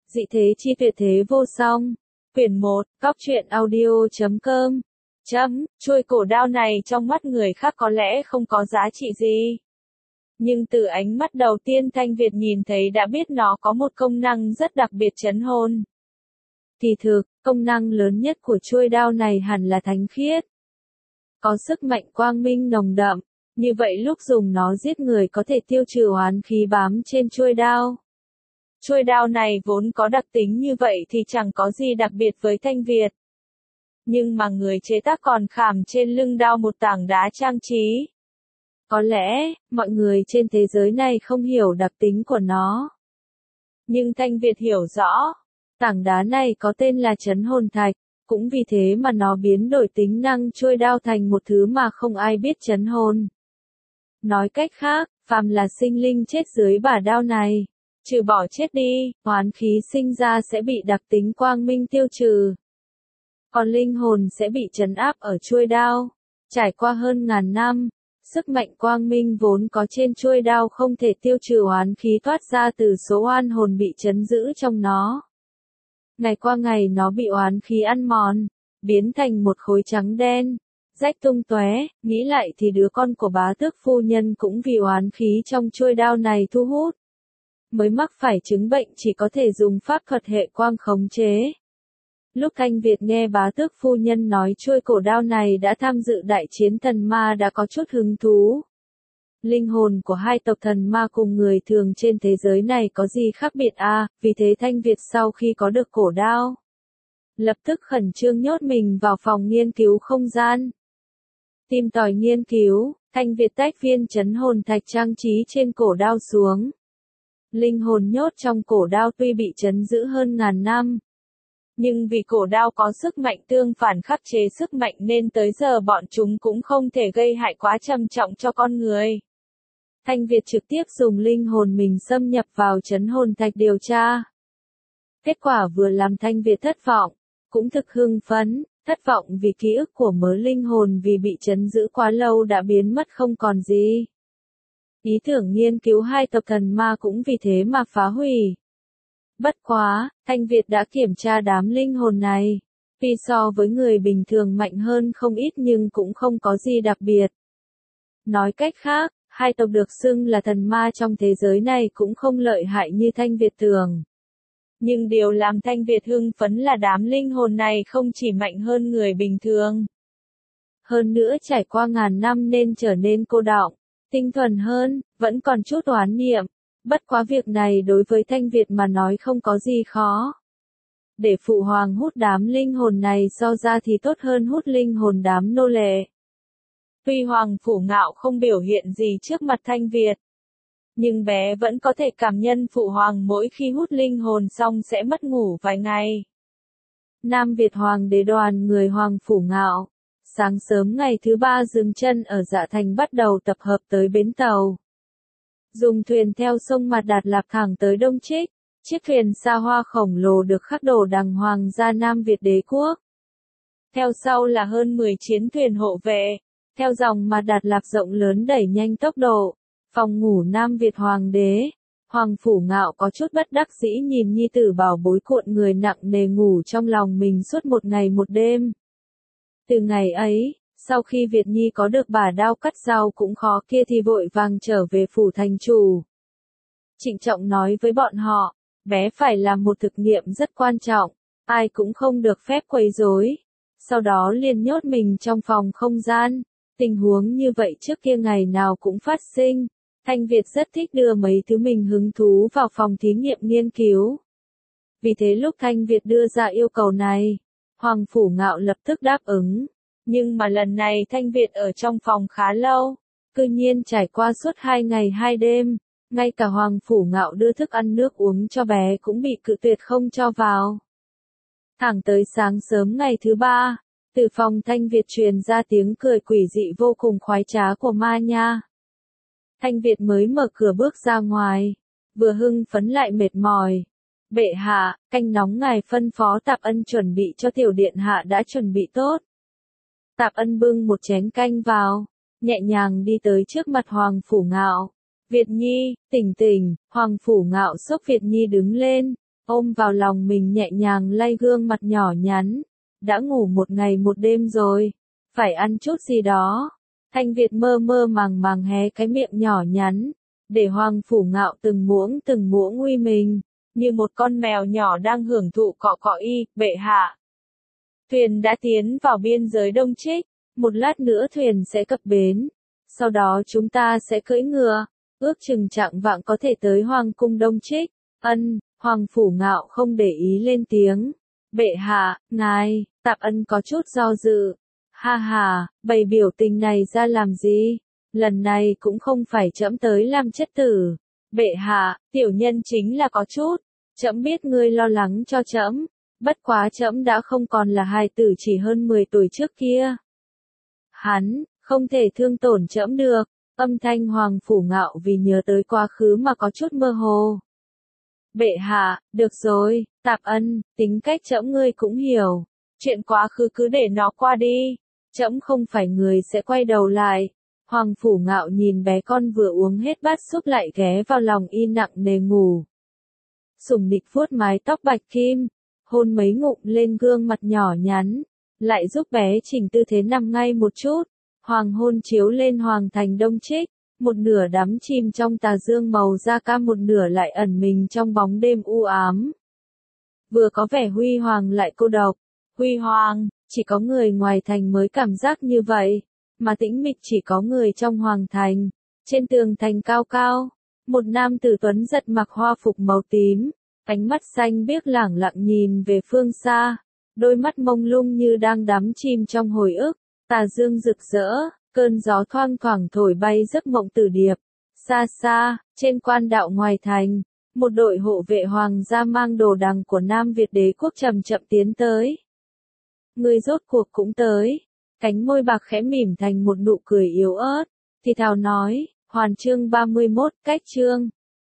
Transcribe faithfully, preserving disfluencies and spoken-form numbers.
Dị thế chi tuyệt thế vô song. Quyển một, cóc truyện audio chấm com. Chấm, chuôi cổ đao này trong mắt người khác có lẽ không có giá trị gì. Nhưng từ ánh mắt đầu tiên Thanh Việt nhìn thấy đã biết nó có một công năng rất đặc biệt trấn hồn. Thì thực, công năng lớn nhất của chuôi đao này hẳn là thánh khiết. Có sức mạnh quang minh nồng đậm, như vậy lúc dùng nó giết người có thể tiêu trừ oán khí bám trên chuôi đao. Chuôi đao này vốn có đặc tính như vậy thì chẳng có gì đặc biệt với Thanh Việt. Nhưng mà người chế tác còn khảm trên lưng đao một tảng đá trang trí. Có lẽ, mọi người trên thế giới này không hiểu đặc tính của nó. Nhưng Thanh Việt hiểu rõ, tảng đá này có tên là trấn hồn thạch, cũng vì thế mà nó biến đổi tính năng chuôi đao thành một thứ mà không ai biết trấn hồn. Nói cách khác, phàm là sinh linh chết dưới bả đao này, trừ bỏ chết đi, oán khí sinh ra sẽ bị đặc tính quang minh tiêu trừ. Còn linh hồn sẽ bị trấn áp ở chuôi đao. Trải qua hơn ngàn năm, sức mạnh quang minh vốn có trên chuôi đao không thể tiêu trừ oán khí thoát ra từ số oan hồn bị trấn giữ trong nó. Ngày qua ngày nó bị oán khí ăn mòn, biến thành một khối trắng đen, rách tung tóe. Nghĩ lại thì đứa con của bá tước phu nhân cũng vì oán khí trong chuôi đao này thu hút, mới mắc phải chứng bệnh chỉ có thể dùng pháp thuật hệ quang khống chế. Lúc Thanh Việt nghe bá tước phu nhân nói chuôi cổ đao này đã tham dự đại chiến thần ma đã có chút hứng thú. Linh hồn của hai tộc thần ma cùng người thường trên thế giới này có gì khác biệt à, vì thế Thanh Việt sau khi có được cổ đao, lập tức khẩn trương nhốt mình vào phòng nghiên cứu không gian. Tìm tòi nghiên cứu, Thanh Việt tách viên trấn hồn thạch trang trí trên cổ đao xuống. Linh hồn nhốt trong cổ đao tuy bị trấn giữ hơn ngàn năm, nhưng vì cổ đao có sức mạnh tương phản khắc chế sức mạnh nên tới giờ bọn chúng cũng không thể gây hại quá trầm trọng cho con người. Thanh Việt trực tiếp dùng linh hồn mình xâm nhập vào trấn hồn thạch điều tra. Kết quả vừa làm Thanh Việt thất vọng, cũng thực hưng phấn, thất vọng vì ký ức của mớ linh hồn vì bị trấn giữ quá lâu đã biến mất không còn gì. Ý tưởng nghiên cứu hai tộc thần ma cũng vì thế mà phá hủy. Bất quá, Thanh Việt đã kiểm tra đám linh hồn này. Tuy so với người bình thường mạnh hơn không ít nhưng cũng không có gì đặc biệt. Nói cách khác, hai tộc được xưng là thần ma trong thế giới này cũng không lợi hại như Thanh Việt tưởng. Nhưng điều làm Thanh Việt hưng phấn là đám linh hồn này không chỉ mạnh hơn người bình thường. Hơn nữa trải qua ngàn năm nên trở nên cô đọng, tinh thuần hơn, vẫn còn chút oán niệm. Bất quá việc này đối với Thanh Việt mà nói không có gì khó. Để phụ hoàng hút đám linh hồn này so ra thì tốt hơn hút linh hồn đám nô lệ. Tuy Hoàng Phủ Ngạo không biểu hiện gì trước mặt Thanh Việt, nhưng bé vẫn có thể cảm nhận phụ hoàng mỗi khi hút linh hồn xong sẽ mất ngủ vài ngày. Nam Việt Hoàng đế đoàn người Hoàng Phủ Ngạo, sáng sớm ngày thứ ba dừng chân ở Dạ Thành bắt đầu tập hợp tới bến tàu. Dùng thuyền theo sông Mạt Đạt Lạp thẳng tới Đông Trích, chiếc thuyền xa hoa khổng lồ được khắc đồ đàng hoàng ra Nam Việt đế quốc. Theo sau là hơn mười chiến thuyền hộ vệ, theo dòng Mạt Đạt Lạp rộng lớn đẩy nhanh tốc độ. Phòng ngủ Nam Việt Hoàng đế, Hoàng Phủ Ngạo có chút bất đắc dĩ nhìn nhi tử bảo bối cuộn người nặng nề ngủ trong lòng mình suốt một ngày một đêm. Từ ngày ấy, sau khi Việt Nhi có được bả đao cắt rau cũng khó kia thì vội vàng trở về phủ thành chủ. Trịnh trọng nói với bọn họ, bé phải làm một thực nghiệm rất quan trọng, ai cũng không được phép quấy rối. Sau đó liền nhốt mình trong phòng không gian. Tình huống như vậy trước kia ngày nào cũng phát sinh. Thanh Việt rất thích đưa mấy thứ mình hứng thú vào phòng thí nghiệm nghiên cứu. Vì thế lúc Thanh Việt đưa ra yêu cầu này, Hoàng Phủ Ngạo lập tức đáp ứng. Nhưng mà lần này Thanh Việt ở trong phòng khá lâu, cư nhiên trải qua suốt hai ngày hai đêm, ngay cả Hoàng Phủ Ngạo đưa thức ăn nước uống cho bé cũng bị cự tuyệt không cho vào. Thẳng tới sáng sớm ngày thứ ba, từ phòng Thanh Việt truyền ra tiếng cười quỷ dị vô cùng khoái trá của Ma Nha. Thanh Việt mới mở cửa bước ra ngoài, vừa hưng phấn lại mệt mỏi. Bệ hạ, canh nóng ngài phân phó Tạp Ân chuẩn bị cho tiểu điện hạ đã chuẩn bị tốt. Tạp Ân bưng một chén canh vào, nhẹ nhàng đi tới trước mặt Hoàng Phủ Ngạo. Việt Nhi, tỉnh tỉnh, Hoàng Phủ Ngạo xốc Việt Nhi đứng lên, ôm vào lòng mình nhẹ nhàng lay gương mặt nhỏ nhắn. Đã ngủ một ngày một đêm rồi, phải ăn chút gì đó. Thanh Việt mơ mơ màng màng hé cái miệng nhỏ nhắn, để Hoàng Phủ Ngạo từng muỗng từng muỗng uy mình, như một con mèo nhỏ đang hưởng thụ cọ cọ y, bệ hạ. Thuyền đã tiến vào biên giới Đông Trích, một lát nữa thuyền sẽ cập bến, sau đó chúng ta sẽ cưỡi ngựa, ước chừng chạng vạng có thể tới Hoàng cung Đông Trích. Ân, Hoàng Phủ Ngạo không để ý lên tiếng. Bệ hạ, ngài, Tạp Ân có chút do dự. Ha ha, bày biểu tình này ra làm gì? Lần này cũng không phải trẫm tới làm chất tử. Bệ hạ, tiểu nhân chính là có chút. Trẫm biết ngươi lo lắng cho trẫm, bất quá trẫm đã không còn là hài tử chỉ hơn mười tuổi trước kia. Hắn, không thể thương tổn trẫm được. Âm thanh Hoàng Phủ Ngạo vì nhớ tới quá khứ mà có chút mơ hồ. Bệ hạ, được rồi, Tạp Ân, tính cách trẫm ngươi cũng hiểu. Chuyện quá khứ cứ để nó qua đi. Trẫm không phải người sẽ quay đầu lại. Hoàng Phủ Ngạo nhìn bé con vừa uống hết bát súp lại ghé vào lòng y nặng nề ngủ. Sủng nịch vuốt mái tóc bạch kim, hôn mấy ngụm lên gương mặt nhỏ nhắn, lại giúp bé chỉnh tư thế nằm ngay một chút. Hoàng hôn chiếu lên hoàng thành Đông Trích, một nửa đắm chìm trong tà dương màu da cam, một nửa lại ẩn mình trong bóng đêm u ám. Vừa có vẻ huy hoàng lại cô độc. Huy hoàng, chỉ có người ngoài thành mới cảm giác như vậy, mà tĩnh mịch chỉ có người trong hoàng thành. Trên tường thành cao cao, một nam tử tuấn giật mặc hoa phục màu tím, ánh mắt xanh biếc lẳng lặng nhìn về phương xa, đôi mắt mông lung như đang đắm chìm trong hồi ức. Tà dương rực rỡ, cơn gió thoang thoảng thổi bay giấc mộng tử điệp. Xa xa, trên quan đạo ngoài thành, một đội hộ vệ hoàng gia mang đồ đằng của Nam Việt đế quốc chậm chậm tiến tới. Người rốt cuộc cũng tới. Cánh môi bạc khẽ mỉm thành một nụ cười yếu ớt, thì thào nói, Hoàn chương ba mươi mốt, cách chương.